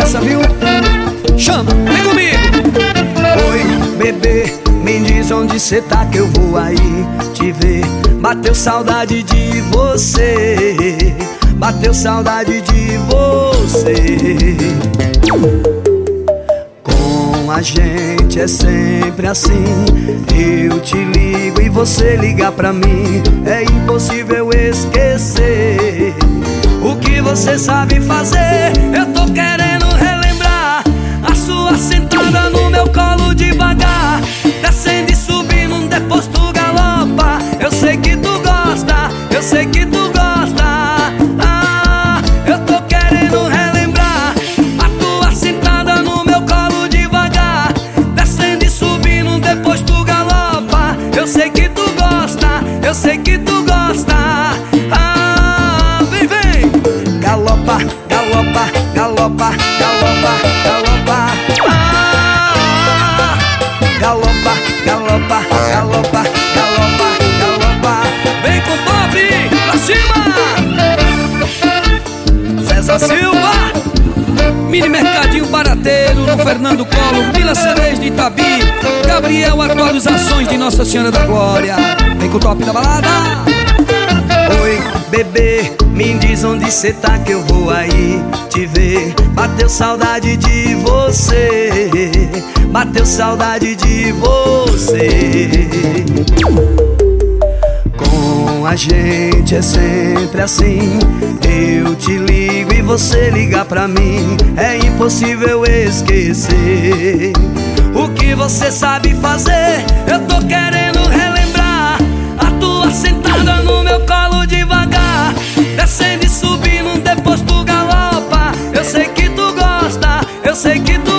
essa, viu? Chama, vem comigo. Oi, bebê, me diz onde cê tá que eu vou aí te ver. Bateu saudade de você, bateu saudade de você. Com a gente é sempre assim, eu te ligo e você liga pra mim. É impossível esquecer o que você sabe fazer. Eu tô querendo relembrar a sua sentada no meu colo devagar, descendo e subindo, depois tu galopa. Eu sei que tu gosta, eu sei que tu gosta. Eu tô querendo relembrar a tua sentada no meu colo devagar, descendo e subindo, depois tu galopa. Eu sei que tu gosta, eu sei que tu gosta. Vem, vem. Galopa, galopa, galopa, galopa, galopa. Galopa, galopa, galopa, galopa, galopa. Vem com o top, pra cima. César Silva, Mini Mercadinho Barateiro, no Fernando Collor, Vila Cereja de Itabi, Gabriel, atualizações de Nossa Senhora da Glória. Vem com o top da balada. oi, bebê, me diz onde cê tá que eu vou aí te ver. Bateu saudade de você, bateu saudade de você. Com a gente é sempre assim, eu te ligo e você liga pra mim. É impossível esquecer o que você sabe fazer. Eu tô querendo relembrar a tua sentada no meu colo devagar, descendo e subindo, depois tu galopa. Eu sei que tu gosta, eu sei que tu